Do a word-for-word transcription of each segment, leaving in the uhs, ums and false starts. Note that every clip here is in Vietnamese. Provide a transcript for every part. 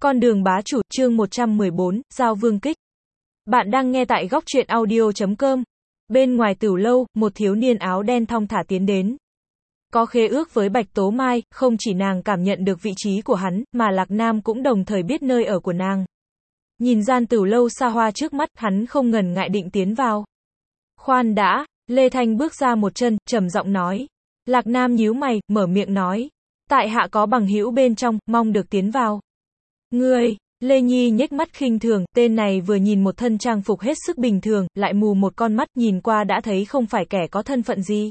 Con đường bá chủ, chương một trăm mười bốn, Giao Vương Kích. Bạn đang nghe tại góc truyện audio chấm com. Bên ngoài tửu lâu, một thiếu niên áo đen thong thả tiến đến. Có khế ước với Bạch Tố Mai, không chỉ nàng cảm nhận được vị trí của hắn, mà Lạc Nam cũng đồng thời biết nơi ở của nàng. Nhìn gian tửu lâu xa hoa trước mắt, hắn không ngần ngại định tiến vào. Khoan đã, Lê Thanh bước ra một chân, trầm giọng nói. Lạc Nam nhíu mày, mở miệng nói. Tại hạ có bằng hữu bên trong, mong được tiến vào. Ngươi, Lê Nhi nhếch mắt khinh thường, tên này vừa nhìn một thân trang phục hết sức bình thường, lại mù một con mắt, nhìn qua đã thấy không phải kẻ có thân phận gì.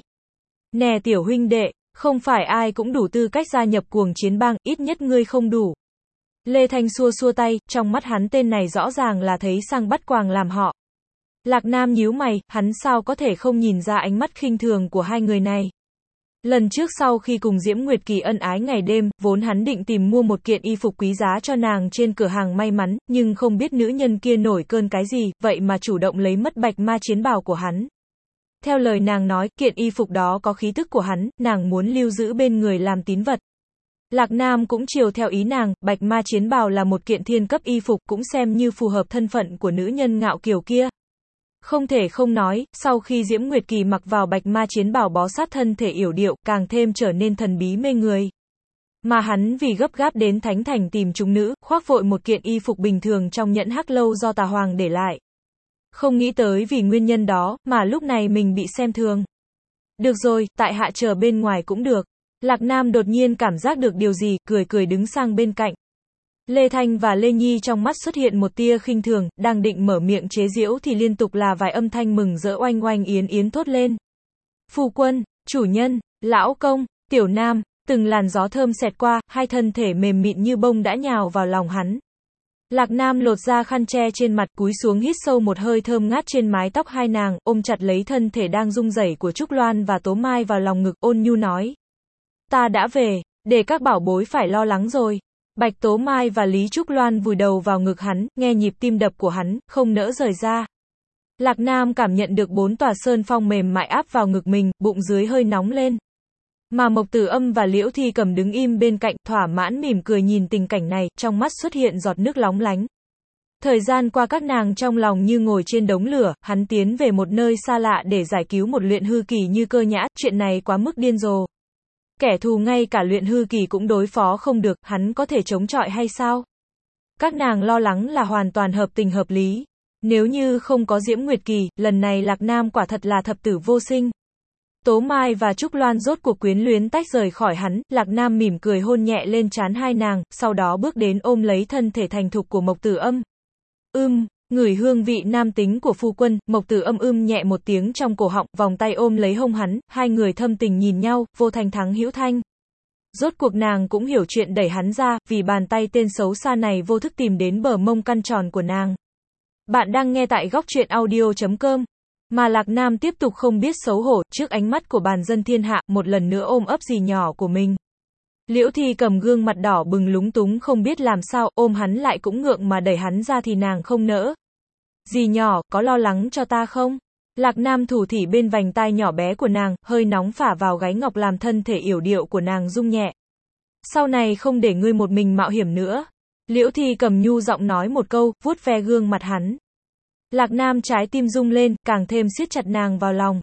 Nè tiểu huynh đệ, không phải ai cũng đủ tư cách gia nhập cuồng chiến bang, ít nhất ngươi không đủ. Lê Thanh xua xua tay, trong mắt hắn tên này rõ ràng là thấy sang bắt quàng làm họ. Lạc Nam nhíu mày, hắn sao có thể không nhìn ra ánh mắt khinh thường của hai người này. Lần trước sau khi cùng Diễm Nguyệt Kỳ ân ái ngày đêm, vốn hắn định tìm mua một kiện y phục quý giá cho nàng trên cửa hàng may mắn, nhưng không biết nữ nhân kia nổi cơn cái gì, vậy mà chủ động lấy mất bạch ma chiến bào của hắn. Theo lời nàng nói, kiện y phục đó có khí tức của hắn, nàng muốn lưu giữ bên người làm tín vật. Lạc Nam cũng chiều theo ý nàng, bạch ma chiến bào là một kiện thiên cấp y phục, cũng xem như phù hợp thân phận của nữ nhân ngạo kiều kia. Không thể không nói, sau khi Diễm Nguyệt Kỳ mặc vào bạch ma chiến bào bó sát thân thể yểu điệu, càng thêm trở nên thần bí mê người. Mà hắn vì gấp gáp đến Thánh Thành tìm chúng nữ, khoác vội một kiện y phục bình thường trong nhẫn hắc lâu do Tà Hoàng để lại. Không nghĩ tới vì nguyên nhân đó, mà lúc này mình bị xem thường. Được rồi, tại hạ chờ bên ngoài cũng được. Lạc Nam đột nhiên cảm giác được điều gì, cười cười đứng sang bên cạnh. Lê Thanh và Lê Nhi trong mắt xuất hiện một tia khinh thường, đang định mở miệng chế giễu thì liên tục là vài âm thanh mừng rỡ oanh oanh yến yến thốt lên. Phu quân, chủ nhân, lão công, tiểu nam, từng làn gió thơm xẹt qua, hai thân thể mềm mịn như bông đã nhào vào lòng hắn. Lạc Nam lột ra khăn che trên mặt, cúi xuống hít sâu một hơi thơm ngát trên mái tóc hai nàng, ôm chặt lấy thân thể đang rung rẩy của Trúc Loan và Tố Mai vào lòng ngực, ôn nhu nói. Ta đã về, để các bảo bối phải lo lắng rồi. Bạch Tố Mai và Lý Trúc Loan vùi đầu vào ngực hắn, nghe nhịp tim đập của hắn, không nỡ rời ra. Lạc Nam cảm nhận được bốn tòa sơn phong mềm mại áp vào ngực mình, bụng dưới hơi nóng lên. Mà Mộc Tử Âm và Liễu Thi Cầm đứng im bên cạnh, thỏa mãn mỉm cười nhìn tình cảnh này, trong mắt xuất hiện giọt nước lóng lánh. Thời gian qua các nàng trong lòng như ngồi trên đống lửa, hắn tiến về một nơi xa lạ để giải cứu một luyện hư kỳ như Cơ Nhã, chuyện này quá mức điên rồ. Kẻ thù ngay cả luyện hư kỳ cũng đối phó không được, hắn có thể chống chọi hay sao? Các nàng lo lắng là hoàn toàn hợp tình hợp lý. Nếu như không có Diễm Nguyệt Kỳ, lần này Lạc Nam quả thật là thập tử vô sinh. Tố Mai và Trúc Loan rốt cuộc quyến luyến tách rời khỏi hắn, Lạc Nam mỉm cười hôn nhẹ lên trán hai nàng, sau đó bước đến ôm lấy thân thể thành thục của Mộc Tử Âm. Ưm, ngửi hương vị nam tính của phu quân, Mộc Tử Âm ưm nhẹ một tiếng trong cổ họng, vòng tay ôm lấy hông hắn, hai người thâm tình nhìn nhau, vô thanh thắng hữu thanh. Rốt cuộc nàng cũng hiểu chuyện đẩy hắn ra, vì bàn tay tên xấu xa này vô thức tìm đến bờ mông căn tròn của nàng. Bạn đang nghe tại góc truyện audio chấm com. Mà Lạc Nam tiếp tục không biết xấu hổ, trước ánh mắt của bàn dân thiên hạ, một lần nữa ôm ấp dì nhỏ của mình. Liễu Thi Cầm gương mặt đỏ bừng lúng túng không biết làm sao, ôm hắn lại cũng ngượng mà đẩy hắn ra thì nàng không nỡ. Dì nhỏ, có lo lắng cho ta không? Lạc Nam thủ thỉ bên vành tai nhỏ bé của nàng, hơi nóng phả vào gáy ngọc làm thân thể yểu điệu của nàng rung nhẹ. Sau này không để ngươi một mình mạo hiểm nữa. Liễu Thi Cầm nhu giọng nói một câu, vuốt ve gương mặt hắn. Lạc Nam trái tim rung lên, càng thêm siết chặt nàng vào lòng.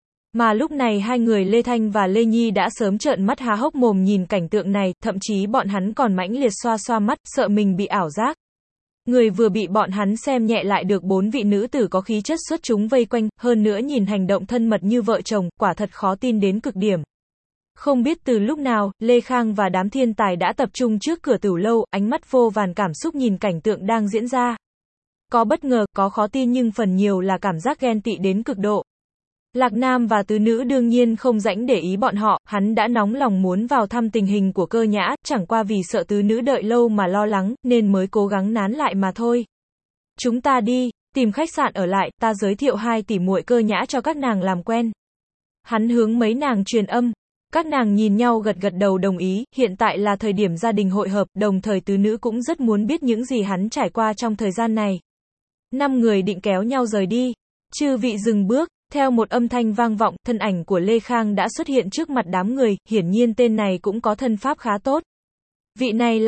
Mà lúc này hai người Lê Thanh và Lê Nhi đã sớm trợn mắt há hốc mồm nhìn cảnh tượng này, thậm chí bọn hắn còn mãnh liệt xoa xoa mắt, sợ mình bị ảo giác. Người vừa bị bọn hắn xem nhẹ lại được bốn vị nữ tử có khí chất xuất chúng vây quanh, hơn nữa nhìn hành động thân mật như vợ chồng, quả thật khó tin đến cực điểm. Không biết từ lúc nào, Lê Khang và đám thiên tài đã tập trung trước cửa tửu lâu, ánh mắt vô vàn cảm xúc nhìn cảnh tượng đang diễn ra. Có bất ngờ, có khó tin nhưng phần nhiều là cảm giác ghen tị đến cực độ. Lạc Nam và tứ nữ đương nhiên không rảnh để ý bọn họ, hắn đã nóng lòng muốn vào thăm tình hình của Cơ Nhã, chẳng qua vì sợ tứ nữ đợi lâu mà lo lắng, nên mới cố gắng nán lại mà thôi. Chúng ta đi, tìm khách sạn ở lại, ta giới thiệu hai tỷ muội Cơ Nhã cho các nàng làm quen. Hắn hướng mấy nàng truyền âm. Các nàng nhìn nhau gật gật đầu đồng ý, hiện tại là thời điểm gia đình hội hợp, đồng thời tứ nữ cũng rất muốn biết những gì hắn trải qua trong thời gian này. Năm người định kéo nhau rời đi. Chư vị dừng bước. Theo một âm thanh vang vọng, thân ảnh của Lê Khang đã xuất hiện trước mặt đám người, hiển nhiên tên này cũng có thân pháp khá tốt. Vị này là,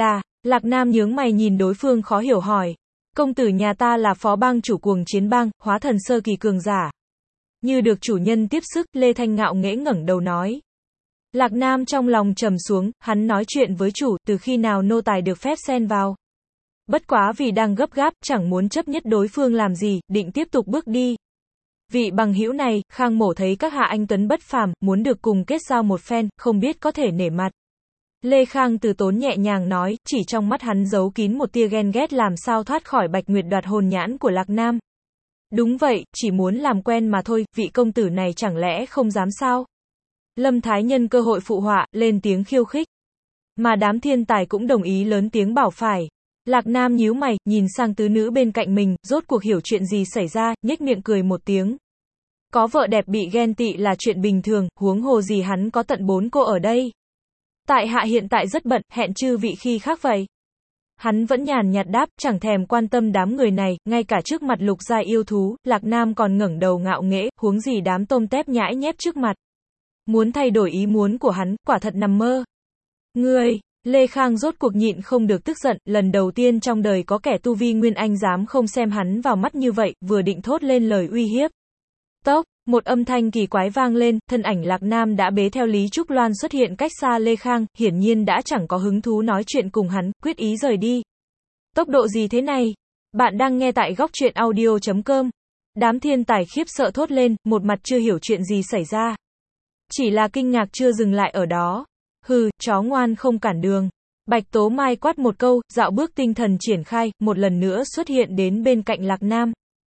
Lạc Nam nhướng mày nhìn đối phương khó hiểu hỏi. Công tử nhà ta là phó bang chủ cuồng chiến bang, hóa thần sơ kỳ cường giả. Như được chủ nhân tiếp sức, Lê Thanh ngạo nghễ ngẩng đầu nói. Lạc Nam trong lòng trầm xuống, hắn nói chuyện với chủ, từ khi nào nô tài được phép xen vào. Bất quá vì đang gấp gáp, chẳng muốn chấp nhất đối phương làm gì, định tiếp tục bước đi. Vị bằng hữu này, Khang Mổ thấy các hạ anh tuấn bất phàm, muốn được cùng kết giao một phen, không biết có thể nể mặt. Lê Khang từ tốn nhẹ nhàng nói, chỉ trong mắt hắn giấu kín một tia ghen ghét làm sao thoát khỏi Bạch Nguyệt đoạt hồn nhãn của Lạc Nam. Đúng vậy, chỉ muốn làm quen mà thôi, vị công tử này chẳng lẽ không dám sao? Lâm Thái nhân cơ hội phụ họa, lên tiếng khiêu khích. Mà đám thiên tài cũng đồng ý lớn tiếng bảo phải. Lạc Nam nhíu mày, nhìn sang tứ nữ bên cạnh mình, rốt cuộc hiểu chuyện gì xảy ra, nhếch miệng cười một tiếng. Có vợ đẹp bị ghen tị là chuyện bình thường, huống hồ gì hắn có tận bốn cô ở đây. Tại hạ hiện tại rất bận, hẹn chư vị khi khác vậy. Hắn vẫn nhàn nhạt đáp, chẳng thèm quan tâm đám người này, ngay cả trước mặt lục gia yêu thú, Lạc Nam còn ngẩng đầu ngạo nghễ, huống gì đám tôm tép nhãi nhép trước mặt. Muốn thay đổi ý muốn của hắn, quả thật nằm mơ. Ngươi, Lê Khang rốt cuộc nhịn không được tức giận, lần đầu tiên trong đời có kẻ tu vi Nguyên Anh dám không xem hắn vào mắt như vậy, vừa định thốt lên lời uy hiếp. Tốc, một âm thanh kỳ quái vang lên, thân ảnh Lạc Nam đã bế theo Lý Trúc Loan xuất hiện cách xa Lê Khang, hiển nhiên đã chẳng có hứng thú nói chuyện cùng hắn, quyết ý rời đi. Tốc độ gì thế này? Bạn đang nghe tại góc truyện audio chấm com. Đám thiên tài khiếp sợ thốt lên, một mặt chưa hiểu chuyện gì xảy ra. Chỉ là kinh ngạc chưa dừng lại ở đó. Hừ, chó ngoan không cản đường. Bạch Tố Mai quát một câu, dạo bước tinh thần triển khai, một lần nữa xuất hiện đến bên cạnh Lạc Nam.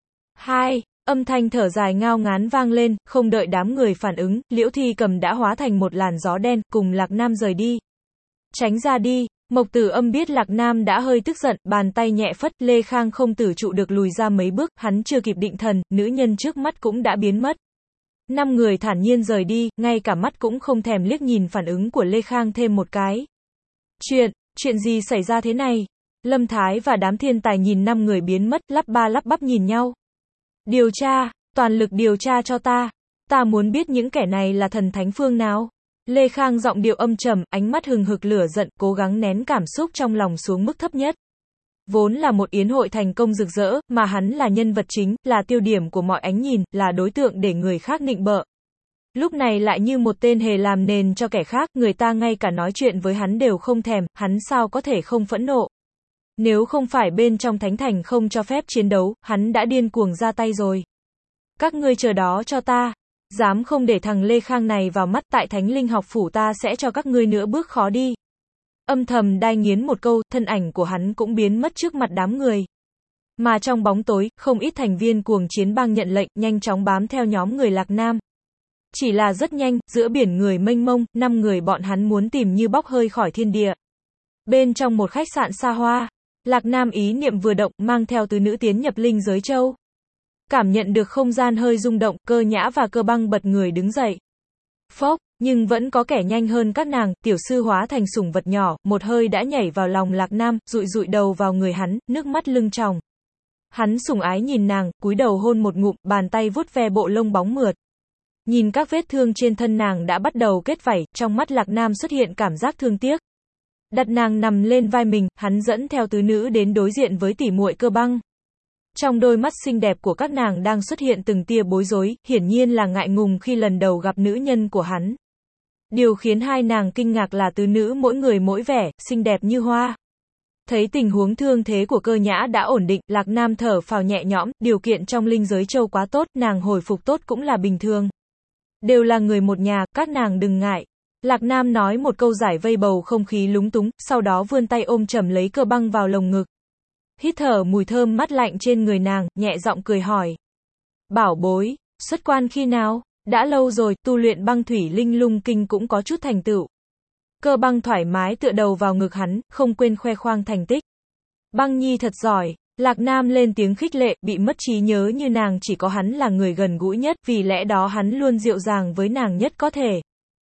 Hai, âm thanh thở dài ngao ngán vang lên, không đợi đám người phản ứng, Liễu Thi Cầm đã hóa thành một làn gió đen, cùng Lạc Nam rời đi. Tránh ra đi, Mộc Tử Âm biết Lạc Nam đã hơi tức giận, bàn tay nhẹ phất, Lê Khang không tử trụ được lùi ra mấy bước, hắn chưa kịp định thần, nữ nhân trước mắt cũng đã biến mất. Năm người thản nhiên rời đi, ngay cả mắt cũng không thèm liếc nhìn phản ứng của Lê Khang thêm một cái. Chuyện, chuyện gì xảy ra thế này? Lâm Thái và đám thiên tài nhìn năm người biến mất, lắp ba lắp bắp nhìn nhau. Điều tra, toàn lực điều tra cho ta. Ta muốn biết những kẻ này là thần thánh phương nào. Lê Khang giọng điệu âm trầm, ánh mắt hừng hực lửa giận, cố gắng nén cảm xúc trong lòng xuống mức thấp nhất. Vốn là một yến hội thành công rực rỡ, mà hắn là nhân vật chính, là tiêu điểm của mọi ánh nhìn, là đối tượng để người khác nịnh bợ. Lúc này lại như một tên hề làm nền cho kẻ khác, người ta ngay cả nói chuyện với hắn đều không thèm, hắn sao có thể không phẫn nộ. Nếu không phải bên trong thánh thành không cho phép chiến đấu, hắn đã điên cuồng ra tay rồi. Các ngươi chờ đó cho ta. Dám không để thằng Lê Khang này vào mắt, tại Thánh Linh học phủ ta sẽ cho các ngươi nữa bước khó đi. Âm thầm đai nghiến một câu, thân ảnh của hắn cũng biến mất trước mặt đám người. Mà trong bóng tối, không ít thành viên cuồng chiến bang nhận lệnh, nhanh chóng bám theo nhóm người Lạc Nam. Chỉ là rất nhanh, giữa biển người mênh mông, năm người bọn hắn muốn tìm như bóc hơi khỏi thiên địa. Bên trong một khách sạn xa hoa, Lạc Nam ý niệm vừa động, mang theo tứ nữ tiến nhập linh giới châu. Cảm nhận được không gian hơi rung động, Cơ Nhã và Cơ Băng bật người đứng dậy. Phốc, nhưng vẫn có kẻ nhanh hơn các nàng, tiểu sư hóa thành sủng vật nhỏ, một hơi đã nhảy vào lòng Lạc Nam, dụi dụi đầu vào người hắn, nước mắt lưng tròng. Hắn sủng ái nhìn nàng, cúi đầu hôn một ngụm, bàn tay vuốt ve bộ lông bóng mượt. Nhìn các vết thương trên thân nàng đã bắt đầu kết vảy, trong mắt Lạc Nam xuất hiện cảm giác thương tiếc. Đặt nàng nằm lên vai mình, hắn dẫn theo tứ nữ đến đối diện với tỷ muội Cơ Băng. Trong đôi mắt xinh đẹp của các nàng đang xuất hiện từng tia bối rối, hiển nhiên là ngại ngùng khi lần đầu gặp nữ nhân của hắn. Điều khiến hai nàng kinh ngạc là tứ nữ mỗi người mỗi vẻ, xinh đẹp như hoa. Thấy tình huống thương thế của Cơ Nhã đã ổn định, Lạc Nam thở phào nhẹ nhõm, điều kiện trong linh giới châu quá tốt, nàng hồi phục tốt cũng là bình thường. Đều là người một nhà, các nàng đừng ngại. Lạc Nam nói một câu giải vây bầu không khí lúng túng, sau đó vươn tay ôm chầm lấy Cơ Băng vào lồng ngực. Hít thở mùi thơm mát lạnh trên người nàng, nhẹ giọng cười hỏi. Bảo bối, xuất quan khi nào? Đã lâu rồi, tu luyện băng thủy linh lung kinh cũng có chút thành tựu. Cơ Băng thoải mái tựa đầu vào ngực hắn, không quên khoe khoang thành tích. Băng nhi thật giỏi. Lạc Nam lên tiếng khích lệ, bị mất trí nhớ như nàng chỉ có hắn là người gần gũi nhất, vì lẽ đó hắn luôn dịu dàng với nàng nhất có thể.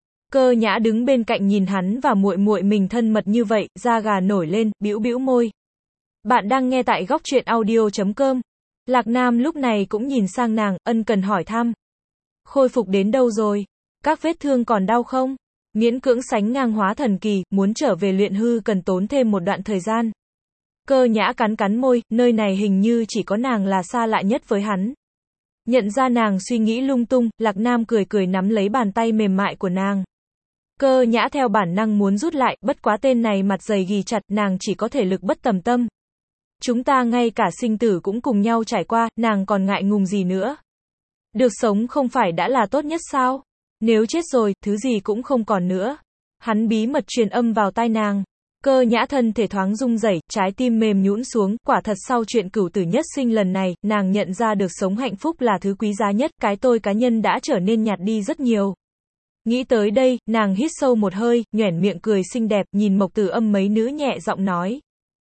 Cơ Nhã đứng bên cạnh nhìn hắn và muội muội mình thân mật như vậy, da gà nổi lên, bĩu bĩu môi. Bạn đang nghe tại góc truyện audio chấm com. Lạc Nam lúc này cũng nhìn sang nàng, ân cần hỏi thăm. Khôi phục đến đâu rồi? Các vết thương còn đau không? Miễn cưỡng sánh ngang hóa thần kỳ, muốn trở về luyện hư cần tốn thêm một đoạn thời gian. Cơ Nhã cắn cắn môi, nơi này hình như chỉ có nàng là xa lạ nhất với hắn. Nhận ra nàng suy nghĩ lung tung, Lạc Nam cười cười nắm lấy bàn tay mềm mại của nàng. Cơ Nhã theo bản năng muốn rút lại, bất quá tên này mặt dày ghì chặt, nàng chỉ có thể lực bất tòng tâm. Chúng ta ngay cả sinh tử cũng cùng nhau trải qua, nàng còn ngại ngùng gì nữa. Được sống không phải đã là tốt nhất sao? Nếu chết rồi, thứ gì cũng không còn nữa. Hắn bí mật truyền âm vào tai nàng. Cơ Nhã thân thể thoáng rung rẩy, trái tim mềm nhũn xuống, quả thật sau chuyện cửu tử nhất sinh lần này, nàng nhận ra được sống hạnh phúc là thứ quý giá nhất, cái tôi cá nhân đã trở nên nhạt đi rất nhiều. Nghĩ tới đây, nàng hít sâu một hơi, nhoẻn miệng cười xinh đẹp, nhìn Mộc Tử Âm mấy nữ nhẹ giọng nói.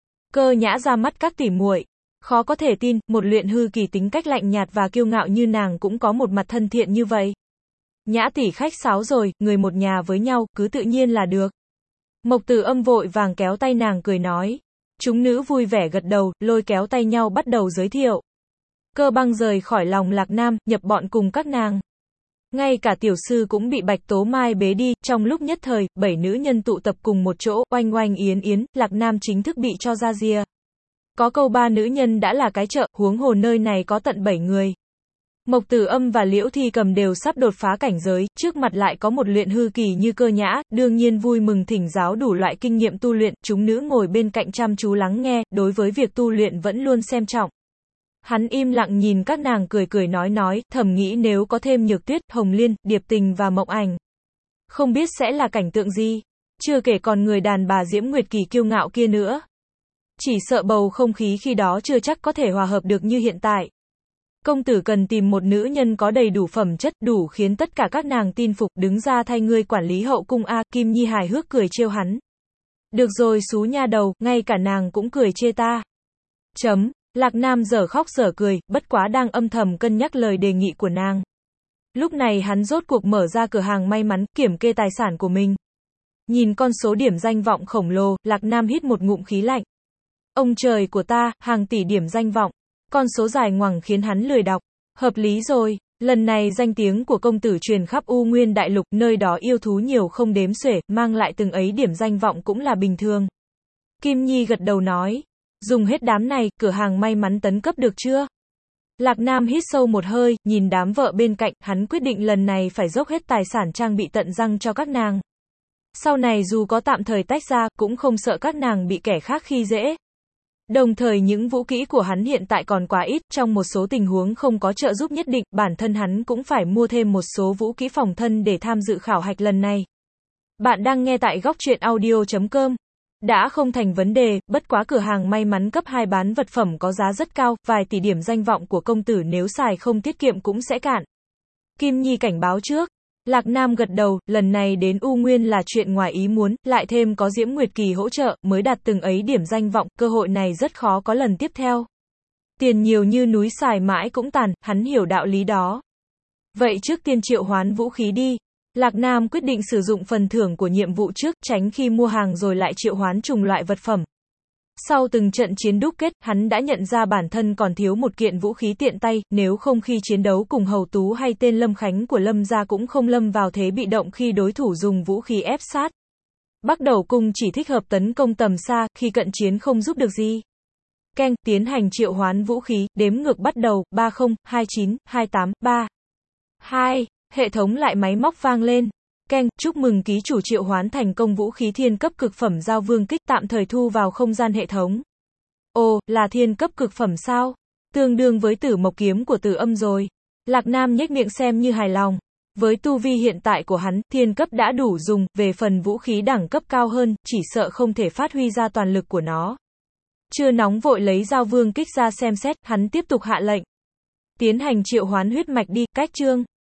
Cơ Nhã ra mắt các tỉ muội. Khó có thể tin, một luyện hư kỳ tính cách lạnh nhạt và kiêu ngạo như nàng cũng có một mặt thân thiện như vậy. Nhã tỷ khách sáo rồi, người một nhà với nhau, cứ tự nhiên là được. Mộc Tử Âm vội vàng kéo tay nàng cười nói. Chúng nữ vui vẻ gật đầu, lôi kéo tay nhau bắt đầu giới thiệu. Cơ Băng rời khỏi lòng Lạc Nam, nhập bọn cùng các nàng. Ngay cả tiểu sư cũng bị Bạch Tố Mai bế đi, trong lúc nhất thời, bảy nữ nhân tụ tập cùng một chỗ, oanh oanh yến yến, Lạc Nam chính thức bị cho ra rìa. Có câu ba nữ nhân đã là cái chợ, huống hồ nơi này có tận bảy người. Mộc Tử Âm và Liễu Thi Cầm đều sắp đột phá cảnh giới, trước mặt lại có một luyện hư kỳ như Cơ Nhã, đương nhiên vui mừng thỉnh giáo đủ loại kinh nghiệm tu luyện, chúng nữ ngồi bên cạnh chăm chú lắng nghe, đối với việc tu luyện vẫn luôn xem trọng. Hắn im lặng nhìn các nàng cười cười nói nói, thầm nghĩ nếu có thêm Nhược Tuyết, Hồng Liên, Điệp Tình và Mộng Ảnh. Không biết sẽ là cảnh tượng gì, chưa kể còn người đàn bà Diễm Nguyệt Kỳ kiêu ngạo kia nữa. Chỉ sợ bầu không khí khi đó chưa chắc có thể hòa hợp được như hiện tại. Công tử cần tìm một nữ nhân có đầy đủ phẩm chất, đủ khiến tất cả các nàng tin phục, đứng ra thay ngươi quản lý hậu cung a. Kim Nhi hài hước cười trêu hắn. Được rồi xú nha đầu, ngay cả nàng cũng cười chê ta. Chấm. Lạc Nam dở khóc dở cười, bất quá đang âm thầm cân nhắc lời đề nghị của nàng. Lúc này hắn rốt cuộc mở ra cửa hàng may mắn, kiểm kê tài sản của mình. Nhìn con số điểm danh vọng khổng lồ, Lạc Nam hít một ngụm khí lạnh. Ông trời của ta, hàng tỷ điểm danh vọng. Con số dài ngoằng khiến hắn lười đọc. Hợp lý rồi, lần này danh tiếng của công tử truyền khắp U Nguyên Đại Lục, nơi đó yêu thú nhiều không đếm xuể, mang lại từng ấy điểm danh vọng cũng là bình thường. Kim Nhi gật đầu nói. Dùng hết đám này, cửa hàng may mắn tấn cấp được chưa? Lạc Nam hít sâu một hơi, nhìn đám vợ bên cạnh, hắn quyết định lần này phải dốc hết tài sản trang bị tận răng cho các nàng. Sau này dù có tạm thời tách ra, cũng không sợ các nàng bị kẻ khác khi dễ. Đồng thời những vũ kỹ của hắn hiện tại còn quá ít, trong một số tình huống không có trợ giúp nhất định, bản thân hắn cũng phải mua thêm một số vũ kỹ phòng thân để tham dự khảo hạch lần này. Bạn đang nghe tại góc truyện audio chấm com. Đã không thành vấn đề, bất quá cửa hàng may mắn cấp hai bán vật phẩm có giá rất cao, vài tỷ điểm danh vọng của công tử nếu xài không tiết kiệm cũng sẽ cạn. Kim Nhi cảnh báo trước. Lạc Nam gật đầu, lần này đến U Nguyên là chuyện ngoài ý muốn, lại thêm có Diễm Nguyệt Kỳ hỗ trợ, mới đạt từng ấy điểm danh vọng, cơ hội này rất khó có lần tiếp theo. Tiền nhiều như núi xài mãi cũng tàn, hắn hiểu đạo lý đó. Vậy trước tiên triệu hoán vũ khí đi. Lạc Nam quyết định sử dụng phần thưởng của nhiệm vụ trước, tránh khi mua hàng rồi lại triệu hoán trùng loại vật phẩm. Sau từng trận chiến đúc kết, hắn đã nhận ra bản thân còn thiếu một kiện vũ khí tiện tay, nếu không khi chiến đấu cùng Hầu Tú hay tên Lâm Khánh của Lâm gia cũng không lâm vào thế bị động khi đối thủ dùng vũ khí ép sát. Bắc Đầu Cung chỉ thích hợp tấn công tầm xa, khi cận chiến không giúp được gì. Keng, tiến hành triệu hoán vũ khí, đếm ngược bắt đầu, ba không, hai chín, hai tám, ba, hai. Hệ thống lại máy móc vang lên. Keng, chúc mừng ký chủ triệu hoán thành công vũ khí thiên cấp cực phẩm Giao Vương Kích, tạm thời thu vào không gian hệ thống. Ồ, là thiên cấp cực phẩm sao? Tương đương với Tử Mộc kiếm của Tử Âm rồi. Lạc Nam nhếch miệng xem như hài lòng. Với tu vi hiện tại của hắn, thiên cấp đã đủ dùng, về phần vũ khí đẳng cấp cao hơn, chỉ sợ không thể phát huy ra toàn lực của nó. Chưa nóng vội lấy Giao Vương Kích ra xem xét, hắn tiếp tục hạ lệnh. Tiến hành triệu hoán huyết mạch đi, cách chương.